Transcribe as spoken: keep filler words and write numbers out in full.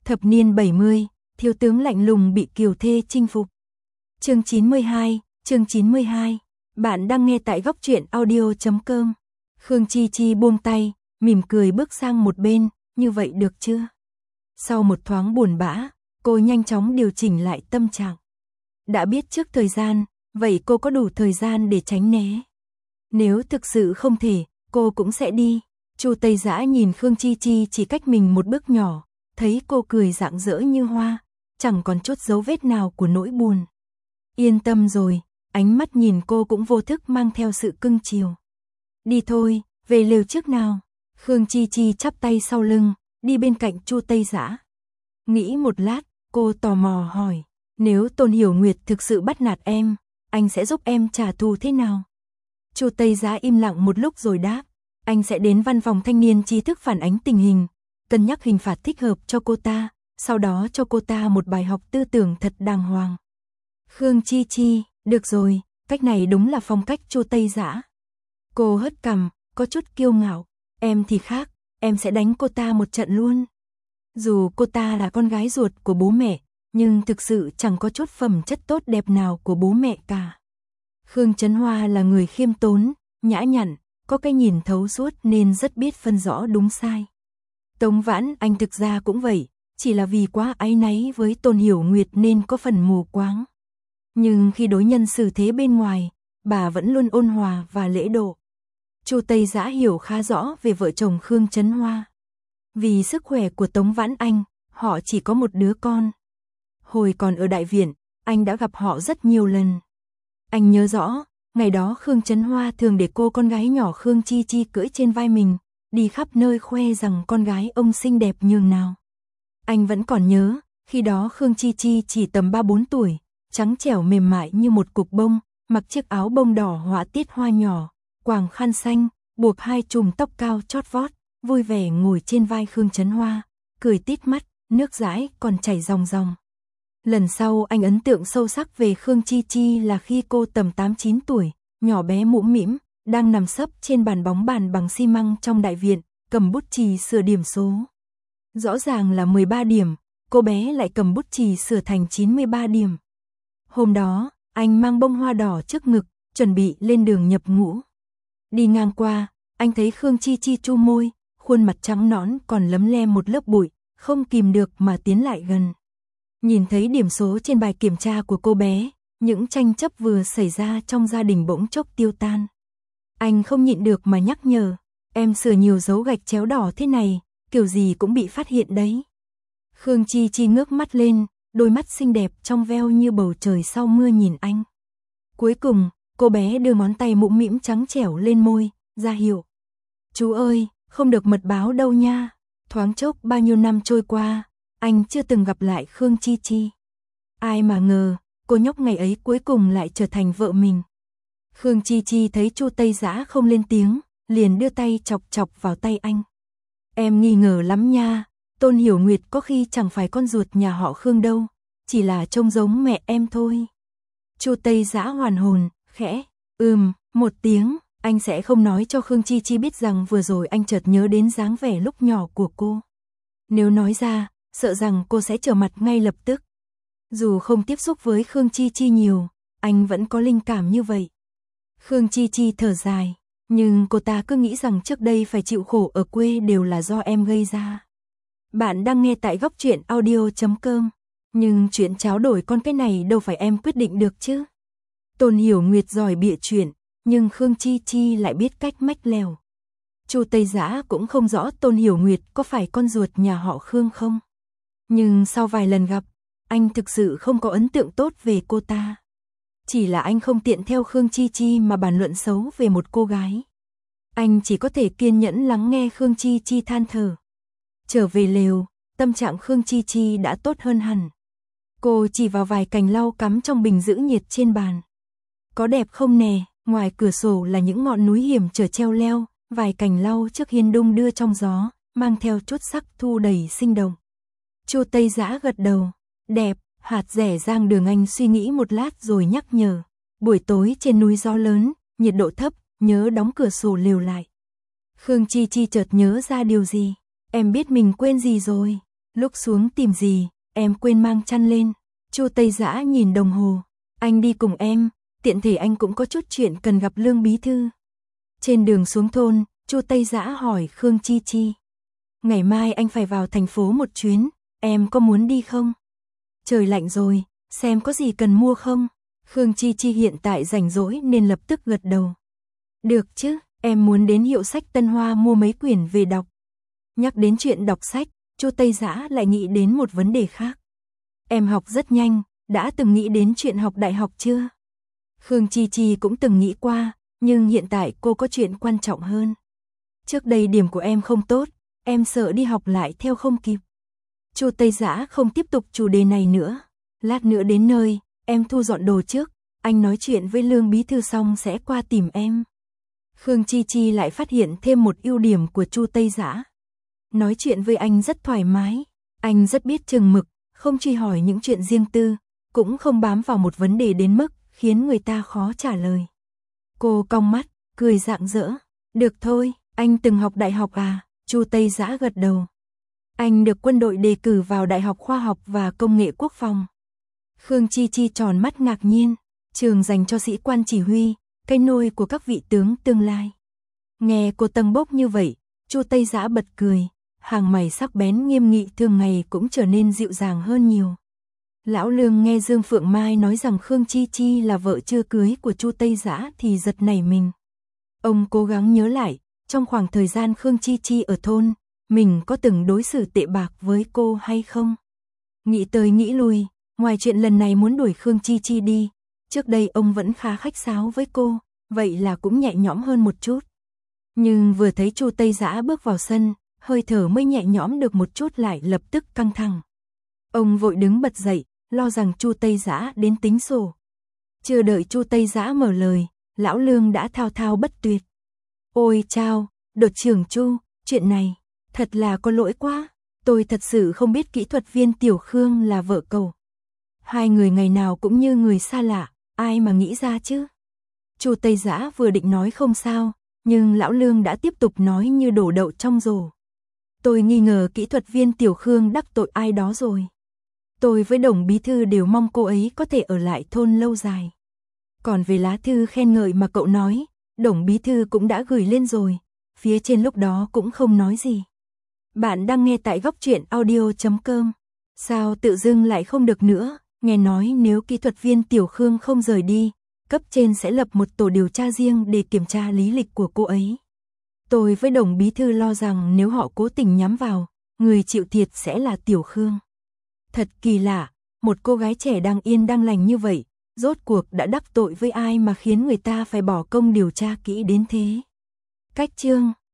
Thập niên bảy mươi, thiếu tướng lạnh lùng bị kiều thê chinh phục. Chương chín mươi hai, chương chín mươi hai. Bạn đang nghe tại góc truyện audio chấm com. Khương Chi Chi buông tay, mỉm cười bước sang một bên, như vậy được chưa? Sau một thoáng buồn bã, cô nhanh chóng điều chỉnh lại tâm trạng. Đã biết trước thời gian, vậy cô có đủ thời gian để tránh né. Nếu thực sự không thể, cô cũng sẽ đi. Chu Tây Dã nhìn Khương Chi Chi chỉ cách mình một bước nhỏ, thấy cô cười rạng rỡ như hoa, chẳng còn chút dấu vết nào của nỗi buồn. Yên tâm rồi, ánh mắt nhìn cô cũng vô thức mang theo sự cưng chiều. Đi thôi, về lều trước nào. Khương Chi Chi chắp tay sau lưng, đi bên cạnh Chu Tây Dã. Nghĩ một lát, cô tò mò hỏi, nếu Tôn Hiểu Nguyệt thực sự bắt nạt em, anh sẽ giúp em trả thù thế nào? Chu Tây Dã im lặng một lúc rồi đáp, anh sẽ đến văn phòng thanh niên trí thức phản ánh tình hình, cân nhắc hình phạt thích hợp cho cô ta, sau đó cho cô ta một bài học tư tưởng thật đàng hoàng. Khương Chi Chi, được rồi, cách này đúng là phong cách Chu Tây Dã. Cô hất cằm, có chút kiêu ngạo, em thì khác, em sẽ đánh cô ta một trận luôn. Dù cô ta là con gái ruột của bố mẹ, nhưng thực sự chẳng có chút phẩm chất tốt đẹp nào của bố mẹ cả. Khương Chấn Hoa là người khiêm tốn, nhã nhặn, có cái nhìn thấu suốt nên rất biết phân rõ đúng sai. Tống Vãn Anh thực ra cũng vậy, chỉ là vì quá áy náy với Tôn Hiểu Nguyệt nên có phần mù quáng. Nhưng khi đối nhân xử thế bên ngoài, bà vẫn luôn ôn hòa và lễ độ. Chu Tây Dã hiểu khá rõ về vợ chồng Khương Chấn Hoa. Vì sức khỏe của Tống Vãn Anh, họ chỉ có một đứa con. Hồi còn ở đại viện, anh đã gặp họ rất nhiều lần. Anh nhớ rõ, ngày đó Khương Chấn Hoa thường để cô con gái nhỏ Khương Chi Chi cưỡi trên vai mình, đi khắp nơi khoe rằng con gái ông xinh đẹp nhường nào. Anh vẫn còn nhớ, khi đó Khương Chi Chi chỉ tầm ba bốn tuổi, trắng trẻo mềm mại như một cục bông, mặc chiếc áo bông đỏ họa tiết hoa nhỏ, quàng khăn xanh, buộc hai chùm tóc cao chót vót, vui vẻ ngồi trên vai Khương Chấn Hoa, cười tít mắt, nước dãi còn chảy ròng ròng. Lần sau anh ấn tượng sâu sắc về Khương Chi Chi là khi cô tầm tám chín tuổi, nhỏ bé mũm mĩm, đang nằm sấp trên bàn bóng bàn bằng xi măng trong đại viện, cầm bút chì sửa điểm số. Rõ ràng là mười ba điểm, cô bé lại cầm bút chì sửa thành chín mươi ba điểm. Hôm đó, anh mang bông hoa đỏ trước ngực, chuẩn bị lên đường nhập ngũ. Đi ngang qua, anh thấy Khương Chi Chi chu môi, khuôn mặt trắng nõn còn lấm lem một lớp bụi, không kìm được mà tiến lại gần. Nhìn thấy điểm số trên bài kiểm tra của cô bé, những tranh chấp vừa xảy ra trong gia đình bỗng chốc tiêu tan. Anh không nhịn được mà nhắc nhở, em sửa nhiều dấu gạch chéo đỏ thế này, kiểu gì cũng bị phát hiện đấy. Khương Chi Chi ngước mắt lên, đôi mắt xinh đẹp trong veo như bầu trời sau mưa nhìn anh. Cuối cùng, cô bé đưa ngón tay mũm mĩm trắng trẻo lên môi, ra hiệu. Chú ơi, không được mật báo đâu nha. Thoáng chốc bao nhiêu năm trôi qua, anh chưa từng gặp lại Khương Chi Chi. Ai mà ngờ, cô nhóc ngày ấy cuối cùng lại trở thành vợ mình. Khương Chi Chi thấy Chu Tây Dã không lên tiếng, liền đưa tay chọc chọc vào tay anh. Em nghi ngờ lắm nha, Tôn Hiểu Nguyệt có khi chẳng phải con ruột nhà họ Khương đâu, chỉ là trông giống mẹ em thôi. Chu Tây Dã hoàn hồn, khẽ, ừm, một tiếng, anh sẽ không nói cho Khương Chi Chi biết rằng vừa rồi anh chợt nhớ đến dáng vẻ lúc nhỏ của cô. Nếu nói ra, sợ rằng cô sẽ trở mặt ngay lập tức. Dù không tiếp xúc với Khương Chi Chi nhiều, anh vẫn có linh cảm như vậy. Khương Chi Chi thở dài, nhưng cô ta cứ nghĩ rằng trước đây phải chịu khổ ở quê đều là do em gây ra. Bạn đang nghe tại góc truyện audio chấm com, nhưng chuyện tráo đổi con cái này đâu phải em quyết định được chứ. Tôn Hiểu Nguyệt giỏi bịa chuyện, nhưng Khương Chi Chi lại biết cách mách lèo. Chu Tây Dã cũng không rõ Tôn Hiểu Nguyệt có phải con ruột nhà họ Khương không. Nhưng sau vài lần gặp, anh thực sự không có ấn tượng tốt về cô ta. Chỉ là anh không tiện theo Khương Chi Chi mà bàn luận xấu về một cô gái. Anh chỉ có thể kiên nhẫn lắng nghe Khương Chi Chi than thở. Trở về lều, tâm trạng Khương Chi Chi đã tốt hơn hẳn. Cô chỉ vào vài cành lau cắm trong bình giữ nhiệt trên bàn. Có đẹp không nè, ngoài cửa sổ là những ngọn núi hiểm trở treo leo, vài cành lau trước hiên đung đưa trong gió, mang theo chút sắc thu đầy sinh động. Chu Tây Dã gật đầu, đẹp. Hạt rẻ Giang Đường Anh suy nghĩ một lát rồi nhắc nhở, buổi tối trên núi gió lớn, nhiệt độ thấp, nhớ đóng cửa sổ lều lại. Khương Chi Chi chợt nhớ ra điều gì, em biết mình quên gì rồi. Lúc xuống tìm gì, em quên mang chăn lên. Chu Tây Dã nhìn đồng hồ. Anh đi cùng em, tiện thể anh cũng có chút chuyện cần gặp Lương bí thư. Trên đường xuống thôn, Chu Tây Dã hỏi Khương Chi Chi. Ngày mai anh phải vào thành phố một chuyến, em có muốn đi không? Trời lạnh rồi, xem có gì cần mua không? Khương Chi Chi hiện tại rảnh rỗi nên lập tức gật đầu. Được chứ, em muốn đến hiệu sách Tân Hoa mua mấy quyển về đọc. Nhắc đến chuyện đọc sách, Chu Tây Dã lại nghĩ đến một vấn đề khác. Em học rất nhanh, đã từng nghĩ đến chuyện học đại học chưa? Khương Chi Chi cũng từng nghĩ qua, nhưng hiện tại cô có chuyện quan trọng hơn. Trước đây điểm của em không tốt, em sợ đi học lại theo không kịp. Chu Tây Dã không tiếp tục chủ đề này nữa. Lát nữa đến nơi, em thu dọn đồ trước, anh nói chuyện với Lương bí thư xong sẽ qua tìm em. Khương Chi Chi lại phát hiện thêm một ưu điểm của Chu Tây Dã. Nói chuyện với anh rất thoải mái, anh rất biết chừng mực, không truy hỏi những chuyện riêng tư, cũng không bám vào một vấn đề đến mức khiến người ta khó trả lời. Cô cong mắt, cười rạng rỡ. Được thôi, anh từng học đại học à? Chu Tây Dã gật đầu. Anh được quân đội đề cử vào Đại học Khoa học và Công nghệ Quốc phòng. Khương Chi Chi tròn mắt ngạc nhiên, trường dành cho sĩ quan chỉ huy, cái nôi của các vị tướng tương lai. Nghe cô tâng bốc như vậy, Chu Tây Dã bật cười, hàng mày sắc bén nghiêm nghị thường ngày cũng trở nên dịu dàng hơn nhiều. Lão Lương nghe Dương Phượng Mai nói rằng Khương Chi Chi là vợ chưa cưới của Chu Tây Dã thì giật nảy mình. Ông cố gắng nhớ lại, trong khoảng thời gian Khương Chi Chi ở thôn, mình có từng đối xử tệ bạc với cô hay không? Nghĩ tới nghĩ lui, ngoài chuyện lần này muốn đuổi Khương Chi Chi đi, trước đây ông vẫn khá khách sáo với cô, vậy là cũng nhẹ nhõm hơn một chút. Nhưng vừa thấy Chu Tây Dã bước vào sân, hơi thở mới nhẹ nhõm được một chút lại lập tức căng thẳng. Ông vội đứng bật dậy, lo rằng Chu Tây Dã đến tính sổ. Chưa đợi Chu Tây Dã mở lời, lão Lương đã thao thao bất tuyệt. Ôi chao, đột trưởng Chu, chuyện này, thật là có lỗi quá, tôi thật sự không biết kỹ thuật viên Tiểu Khương là vợ cậu. Hai người ngày nào cũng như người xa lạ, ai mà nghĩ ra chứ? Chu Tây Dã vừa định nói không sao, nhưng lão Lương đã tiếp tục nói như đổ đậu trong rổ. Tôi nghi ngờ kỹ thuật viên Tiểu Khương đắc tội ai đó rồi. Tôi với Đồng bí thư đều mong cô ấy có thể ở lại thôn lâu dài. Còn về lá thư khen ngợi mà cậu nói, Đồng bí thư cũng đã gửi lên rồi, phía trên lúc đó cũng không nói gì. Bạn đang nghe tại góc truyện audio chấm com. Sao tự dưng lại không được nữa, nghe nói nếu kỹ thuật viên Tiểu Khương không rời đi, cấp trên sẽ lập một tổ điều tra riêng để kiểm tra lý lịch của cô ấy. Tôi với Đồng bí thư lo rằng nếu họ cố tình nhắm vào, người chịu thiệt sẽ là Tiểu Khương. Thật kỳ lạ, một cô gái trẻ đang yên đang lành như vậy, rốt cuộc đã đắc tội với ai mà khiến người ta phải bỏ công điều tra kỹ đến thế. Cách chương